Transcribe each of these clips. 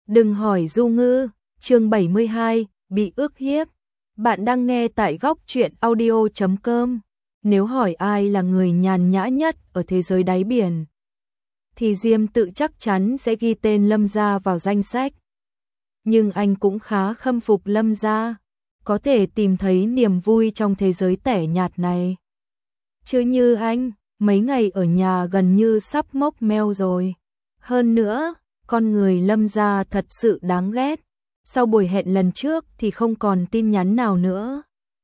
Đừng hỏi Du Ngư, chương 72, bị ức hiếp. Bạn đang nghe tại góc truyện audio.com. Nếu hỏi ai là người nhàn nhã nhất ở thế giới đáy biển, thì Diêm Tự chắc chắn sẽ ghi tên Lâm Gia vào danh sách. Nhưng anh cũng khá khâm phục Lâm Gia, có thể tìm thấy niềm vui trong thế giới tẻ nhạt này. Chứ như anh, mấy ngày ở nhà gần như sắp mốc meo rồi. Hơn nữa, con người Lâm Gia thật sự đáng ghét. Sau buổi hẹn lần trước thì không còn tin nhắn nào nữa.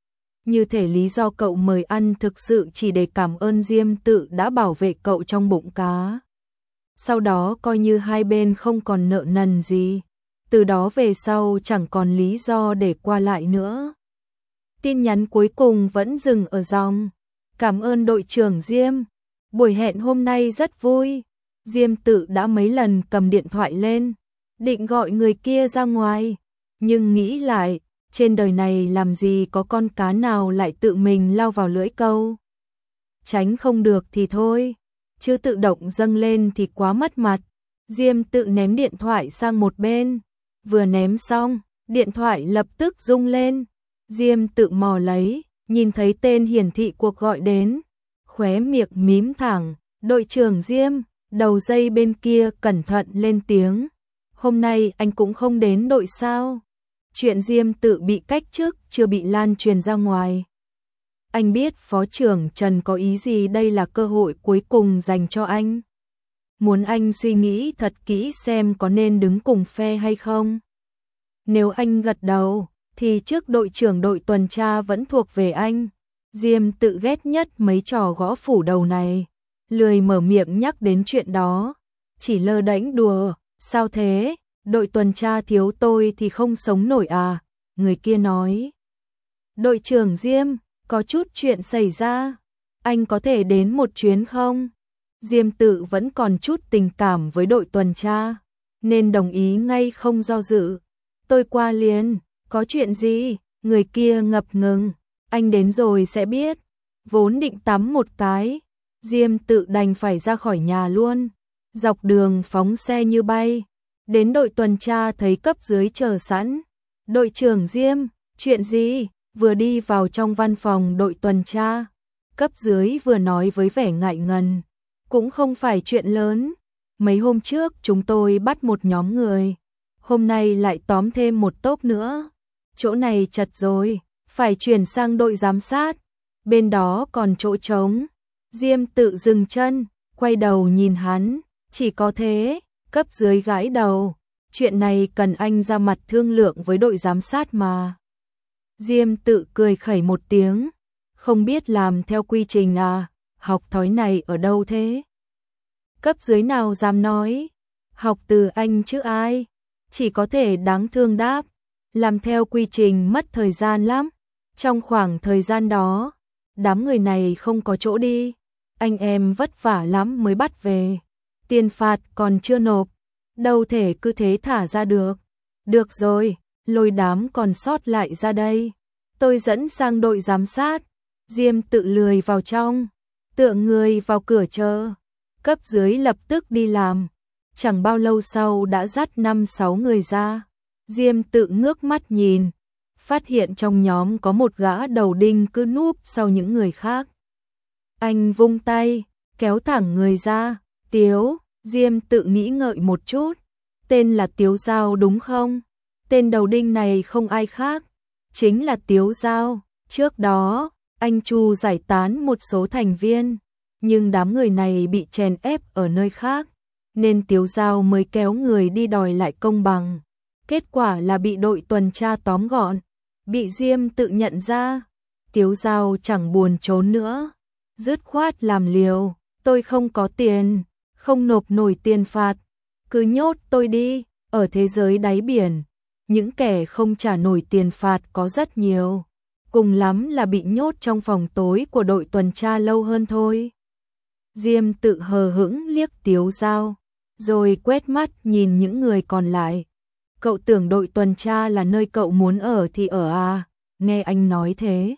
Như thể lý do cậu mời ăn thực sự chỉ để cảm ơn Diêm Tự đã bảo vệ cậu trong bụng cá. Sau đó coi như hai bên không còn nợ nần gì. Từ đó về sau chẳng còn lý do để qua lại nữa. Tin nhắn cuối cùng vẫn dừng ở dòng: cảm ơn đội trưởng Diêm. Buổi hẹn hôm nay rất vui. Diêm Tự đã mấy lần cầm điện thoại lên, định gọi người kia ra ngoài. Nhưng nghĩ lại, trên đời này làm gì có con cá nào lại tự mình lao vào lưỡi câu. Tránh không được thì thôi, chứ tự động dâng lên thì quá mất mặt. Diêm Tự ném điện thoại sang một bên. Vừa ném xong, điện thoại lập tức rung lên. Diêm Tự mò lấy, nhìn thấy tên hiển thị cuộc gọi đến. Khóe miệng mím thẳng, đội trưởng Diêm. Đầu dây bên kia cẩn thận lên tiếng: hôm nay anh cũng không đến đội sao? Chuyện Diêm Tự bị cách chức chưa bị lan truyền ra ngoài. Anh biết phó trưởng Trần có ý gì, đây là cơ hội cuối cùng dành cho anh. Muốn anh suy nghĩ thật kỹ xem có nên đứng cùng phe hay không. Nếu anh gật đầu, thì trước đội trưởng đội tuần tra vẫn thuộc về anh. Diêm Tự ghét nhất mấy trò gõ phủ đầu này. Lười mở miệng nhắc đến chuyện đó, chỉ lơ đễnh đùa: sao thế, đội tuần tra thiếu tôi thì không sống nổi à? Người kia nói: đội trưởng Diêm, có chút chuyện xảy ra, anh có thể đến một chuyến không? Diêm Tự vẫn còn chút tình cảm với đội tuần tra, nên đồng ý ngay không do dự. Tôi qua liền. Có chuyện gì? Người kia ngập ngừng: anh đến rồi sẽ biết. Vốn định tắm một cái, Diêm Tự đành phải ra khỏi nhà luôn. Dọc đường phóng xe như bay. Đến đội tuần tra thấy cấp dưới chờ sẵn. Đội trưởng Diêm, chuyện gì? Vừa đi vào trong văn phòng đội tuần tra, cấp dưới vừa nói với vẻ ngại ngần: cũng không phải chuyện lớn. Mấy hôm trước chúng tôi bắt một nhóm người, hôm nay lại tóm thêm một tốp nữa. Chỗ này chật rồi, phải chuyển sang đội giám sát. Bên đó còn chỗ trống. Diêm Tự dừng chân, quay đầu nhìn hắn: chỉ có thế? Cấp dưới gãi đầu: chuyện này cần anh ra mặt thương lượng với đội giám sát mà. Diêm Tự cười khẩy một tiếng: không biết làm theo quy trình à? Học thói này ở đâu thế? Cấp dưới nào dám nói? Học từ anh chứ ai? Chỉ có thể đáng thương đáp: làm theo quy trình mất thời gian lắm. Trong khoảng thời gian đó, đám người này không có chỗ đi. Anh em vất vả lắm mới bắt về. Tiền phạt còn chưa nộp, đâu thể cứ thế thả ra được. Được rồi, lôi đám còn sót lại ra đây, tôi dẫn sang đội giám sát. Diêm Tự lười vào trong, tựa người vào cửa chờ. Cấp dưới lập tức đi làm. Chẳng bao lâu sau đã dắt 5-6 người ra. Diêm Tự ngước mắt nhìn, phát hiện trong nhóm có một gã đầu đinh cứ núp sau những người khác. Anh vung tay, kéo thẳng người ra: Tiếu. Diêm Tự nghĩ ngợi một chút: tên là Tiếu Giao đúng không? Tên đầu đinh này không ai khác, chính là Tiếu Giao. Trước đó, anh Chu giải tán một số thành viên, nhưng đám người này bị chèn ép ở nơi khác, nên Tiếu Giao mới kéo người đi đòi lại công bằng. Kết quả là bị đội tuần tra tóm gọn, bị Diêm Tự nhận ra. Tiếu Giao chẳng buồn trốn nữa, dứt khoát làm liều: tôi không có tiền, không nộp nổi tiền phạt, cứ nhốt tôi đi. Ở thế giới đáy biển, những kẻ không trả nổi tiền phạt có rất nhiều, cùng lắm là bị nhốt trong phòng tối của đội tuần tra lâu hơn thôi. Diêm Tự hờ hững liếc Tiếu Giao, rồi quét mắt nhìn những người còn lại. Cậu tưởng đội tuần tra là nơi cậu muốn ở thì ở à? Nghe anh nói thế,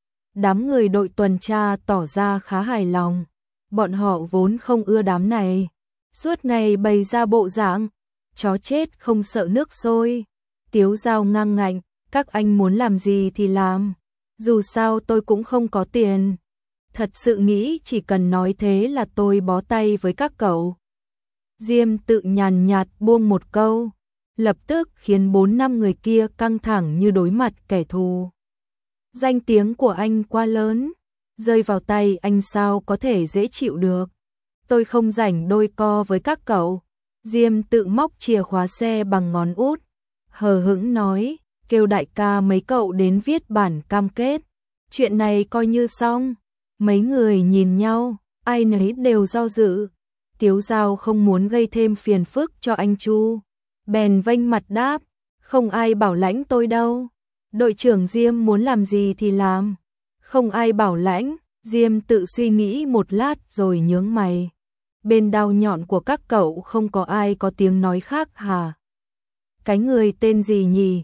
đám người đội tuần tra tỏ ra khá hài lòng. Bọn họ vốn không ưa đám này, suốt ngày bày ra bộ dạng chó chết không sợ nước sôi. Tiếu Dao ngang ngạnh, các anh muốn làm gì thì làm. Dù sao tôi cũng không có tiền. Thật sự nghĩ chỉ cần nói thế là tôi bó tay với các cậu. Diêm Tự nhàn nhạt buông một câu, lập tức khiến 4-5 người kia căng thẳng như đối mặt kẻ thù. Danh tiếng của anh quá lớn, rơi vào tay anh sao có thể dễ chịu được. Tôi không rảnh đôi co với các cậu. Diêm Tự móc chìa khóa xe bằng ngón út, hờ hững nói, kêu đại ca mấy cậu đến viết bản cam kết. Chuyện này coi như xong. Mấy người nhìn nhau, ai nấy đều do dự. Tiếu Dao không muốn gây thêm phiền phức cho anh Chu, bèn vênh mặt đáp, không ai bảo lãnh tôi đâu. Đội trưởng Diêm muốn làm gì thì làm. Không ai bảo lãnh. Diêm Tự suy nghĩ một lát rồi nhướng mày. Bên đao nhọn của các cậu không có ai có tiếng nói khác hả? Cái người tên gì nhỉ?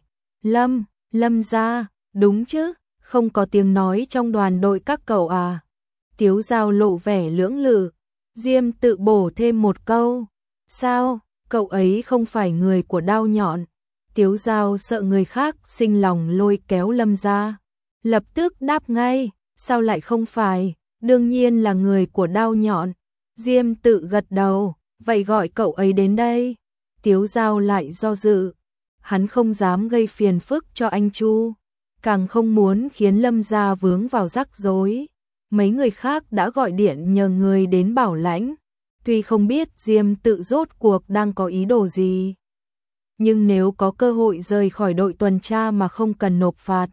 Lâm gia, đúng chứ, không có tiếng nói trong đoàn đội các cậu à? Tiếu Dao lộ vẻ lưỡng lự. Diêm Tự bổ thêm một câu, sao, cậu ấy không phải người của đao nhọn. Tiếu Dao sợ người khác sinh lòng lôi kéo Lâm gia, lập tức đáp ngay, sao lại không phải, đương nhiên là người của đao nhọn. Diêm Tự gật đầu, vậy gọi cậu ấy đến đây. Tiếu Dao lại do dự, hắn không dám gây phiền phức cho anh Chu, càng không muốn khiến Lâm gia vướng vào rắc rối. Mấy người khác đã gọi điện nhờ người đến bảo lãnh, tuy không biết Diêm Tự rốt cuộc đang có ý đồ gì. Nhưng nếu có cơ hội rời khỏi đội tuần tra mà không cần nộp phạt,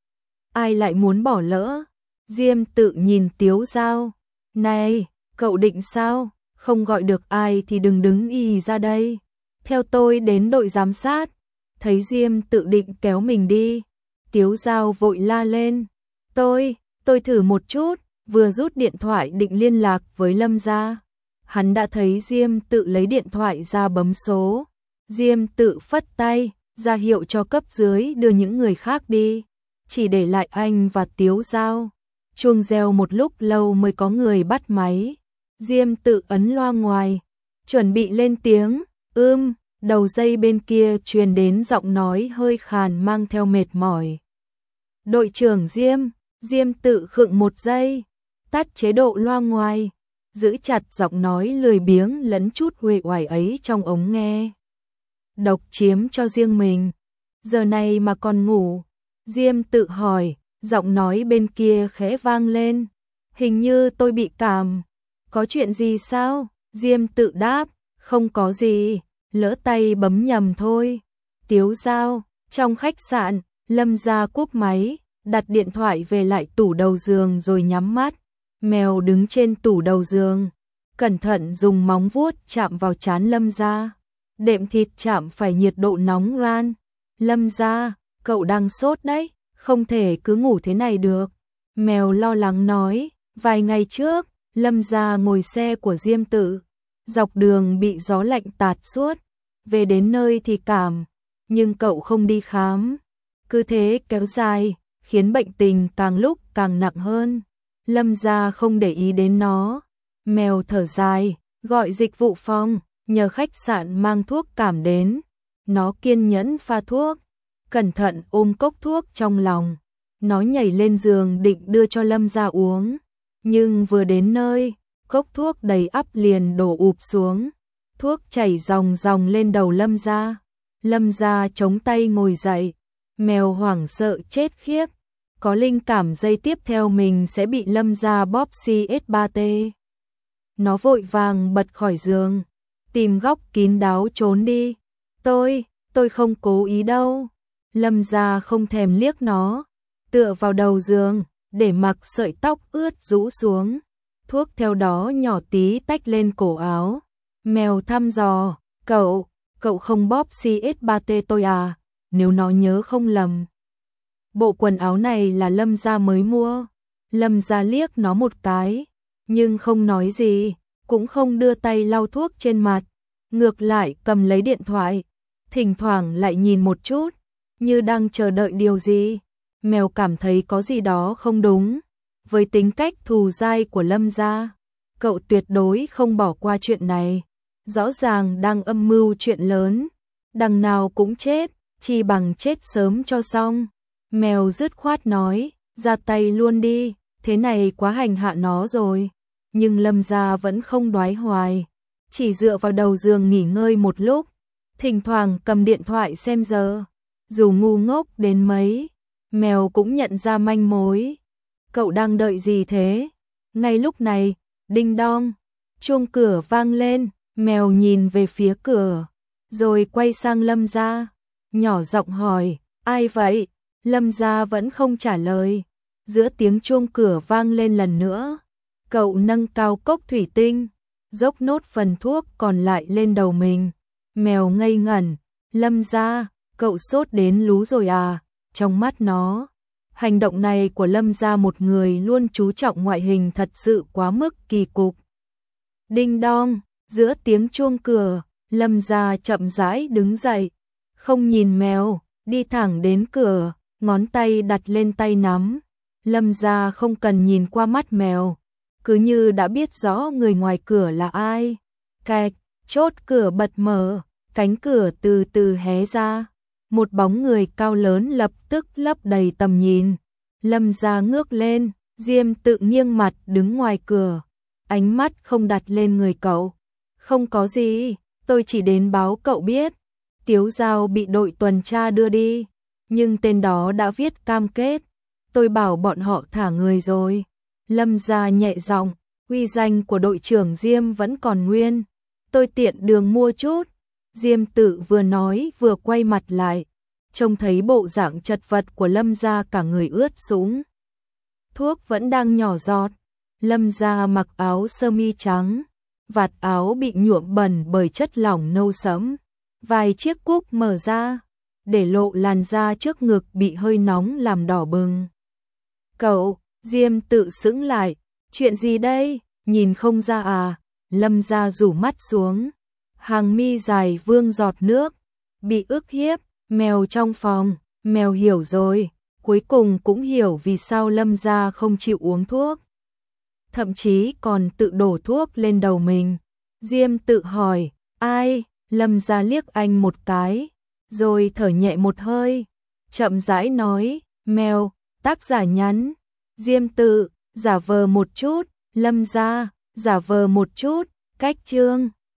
ai lại muốn bỏ lỡ. Diêm Tự nhìn Tiếu Dao, này, cậu định sao, không gọi được ai thì đừng đứng ì ra đây. Theo tôi đến đội giám sát. Thấy Diêm Tự định kéo mình đi, Tiếu Dao vội la lên, tôi thử một chút. Vừa rút điện thoại định liên lạc với Lâm gia, hắn đã thấy Diêm Tự lấy điện thoại ra bấm số. Diêm Tự phất tay, ra hiệu cho cấp dưới đưa những người khác đi, chỉ để lại anh và Tiếu Dao. Chuông reo một lúc lâu mới có người bắt máy. Diêm Tự ấn loa ngoài, chuẩn bị lên tiếng, đầu dây bên kia truyền đến giọng nói hơi khàn mang theo mệt mỏi. Đội trưởng Diêm. Diêm Tự khựng một giây, tắt chế độ loa ngoài, giữ chặt giọng nói lười biếng lẫn chút uể oải ấy trong ống nghe. Độc chiếm cho riêng mình, giờ này mà còn ngủ. Diêm Tự hỏi, giọng nói bên kia khẽ vang lên, hình như tôi bị cảm. Có chuyện gì sao? Diêm Tự đáp, không có gì, lỡ tay bấm nhầm thôi. Tiếu Dao, trong khách sạn, Lâm gia cúp máy, đặt điện thoại về lại tủ đầu giường rồi nhắm mắt. Mèo đứng trên tủ đầu giường, cẩn thận dùng móng vuốt chạm vào trán Lâm gia. Đệm thịt chạm phải nhiệt độ nóng ran. Lâm gia, cậu đang sốt đấy, không thể cứ ngủ thế này được. Mèo lo lắng nói, vài ngày trước, Lâm gia ngồi xe của Diêm Tự, dọc đường bị gió lạnh tạt suốt, về đến nơi thì cảm, nhưng cậu không đi khám. Cứ thế kéo dài, khiến bệnh tình càng lúc càng nặng hơn. Lâm gia không để ý đến nó. Mèo thở dài, gọi dịch vụ phòng, nhờ khách sạn mang thuốc cảm đến. Nó kiên nhẫn pha thuốc, cẩn thận ôm cốc thuốc trong lòng. Nó nhảy lên giường định đưa cho Lâm gia uống, nhưng vừa đến nơi, cốc thuốc đầy ắp liền đổ ụp xuống. Thuốc chảy ròng ròng lên đầu Lâm gia. Lâm gia chống tay ngồi dậy. Mèo hoảng sợ chết khiếp, có linh cảm giây tiếp theo mình sẽ bị Lâm gia bóp CS3T. Nó vội vàng bật khỏi giường, tìm góc kín đáo trốn đi. Tôi không cố ý đâu. Lâm gia không thèm liếc nó, tựa vào đầu giường, để mặc sợi tóc ướt rũ xuống. Thuốc theo đó nhỏ tí tách lên cổ áo. Mèo thăm dò, cậu không bóp CS3T tôi à? Nếu nó nhớ không lầm, bộ quần áo này là Lâm gia mới mua. Lâm gia liếc nó một cái, nhưng không nói gì, cũng không đưa tay lau thuốc trên mặt, ngược lại cầm lấy điện thoại, thỉnh thoảng lại nhìn một chút, như đang chờ đợi điều gì. Mèo cảm thấy có gì đó không đúng. Với tính cách thù dai của Lâm gia, cậu tuyệt đối không bỏ qua chuyện này. Rõ ràng đang âm mưu chuyện lớn, đằng nào cũng chết, chi bằng chết sớm cho xong. Mèo dứt khoát nói, ra tay luôn đi, thế này quá hành hạ nó rồi. Nhưng Lâm gia vẫn không đoái hoài, chỉ dựa vào đầu giường nghỉ ngơi một lúc, thỉnh thoảng cầm điện thoại xem giờ. Dù ngu ngốc đến mấy, mèo cũng nhận ra manh mối. Cậu đang đợi gì thế? Ngay lúc này, đinh đong, chuông cửa vang lên, mèo nhìn về phía cửa, rồi quay sang Lâm gia, nhỏ giọng hỏi, ai vậy? Lâm gia vẫn không trả lời. Giữa tiếng chuông cửa vang lên lần nữa, cậu nâng cao cốc thủy tinh, dốc nốt phần thuốc còn lại lên đầu mình. Mèo ngây ngẩn, Lâm gia, cậu sốt đến lú rồi à? Trong mắt nó, hành động này của Lâm gia, một người luôn chú trọng ngoại hình, thật sự quá mức kỳ cục. Đinh đong, giữa tiếng chuông cửa, Lâm gia chậm rãi đứng dậy, không nhìn mèo, đi thẳng đến cửa, ngón tay đặt lên tay nắm. Lâm gia không cần nhìn qua mắt mèo, cứ như đã biết rõ người ngoài cửa là ai. Cạch, chốt cửa bật mở, cánh cửa từ từ hé ra, một bóng người cao lớn lập tức lấp đầy tầm nhìn. Lâm gia ngước lên, Diêm Tự nghiêng mặt đứng ngoài cửa, ánh mắt không đặt lên người cậu. Không có gì, tôi chỉ đến báo cậu biết, Tiếu Giao bị đội tuần tra đưa đi, nhưng tên đó đã viết cam kết, tôi bảo bọn họ thả người rồi. Lâm gia nhẹ giọng, uy danh của đội trưởng Diêm vẫn còn nguyên, tôi tiện đường mua chút. Diêm Tự vừa nói vừa quay mặt lại, trông thấy bộ dạng chật vật của Lâm gia, cả người ướt sũng. Thuốc vẫn đang nhỏ giọt. Lâm gia mặc áo sơ mi trắng, vạt áo bị nhuộm bẩn bởi chất lỏng nâu sẫm, vài chiếc cúc mở ra, để lộ làn da trước ngực bị hơi nóng làm đỏ bừng. Cậu, Diêm Tự sững lại, chuyện gì đây, nhìn không ra à? Lâm gia rủ mắt xuống, hàng mi dài vương giọt nước, bị ức hiếp, mèo trong phòng. Mèo hiểu rồi, cuối cùng cũng hiểu vì sao Lâm gia không chịu uống thuốc, thậm chí còn tự đổ thuốc lên đầu mình. Diêm Tự hỏi, ai? Lâm gia liếc anh một cái, rồi thở nhẹ một hơi, chậm rãi nói, mèo. Tác giả nhắn, Diêm Tự, giả vờ một chút. Lâm gia, giả vờ một chút. Cách chương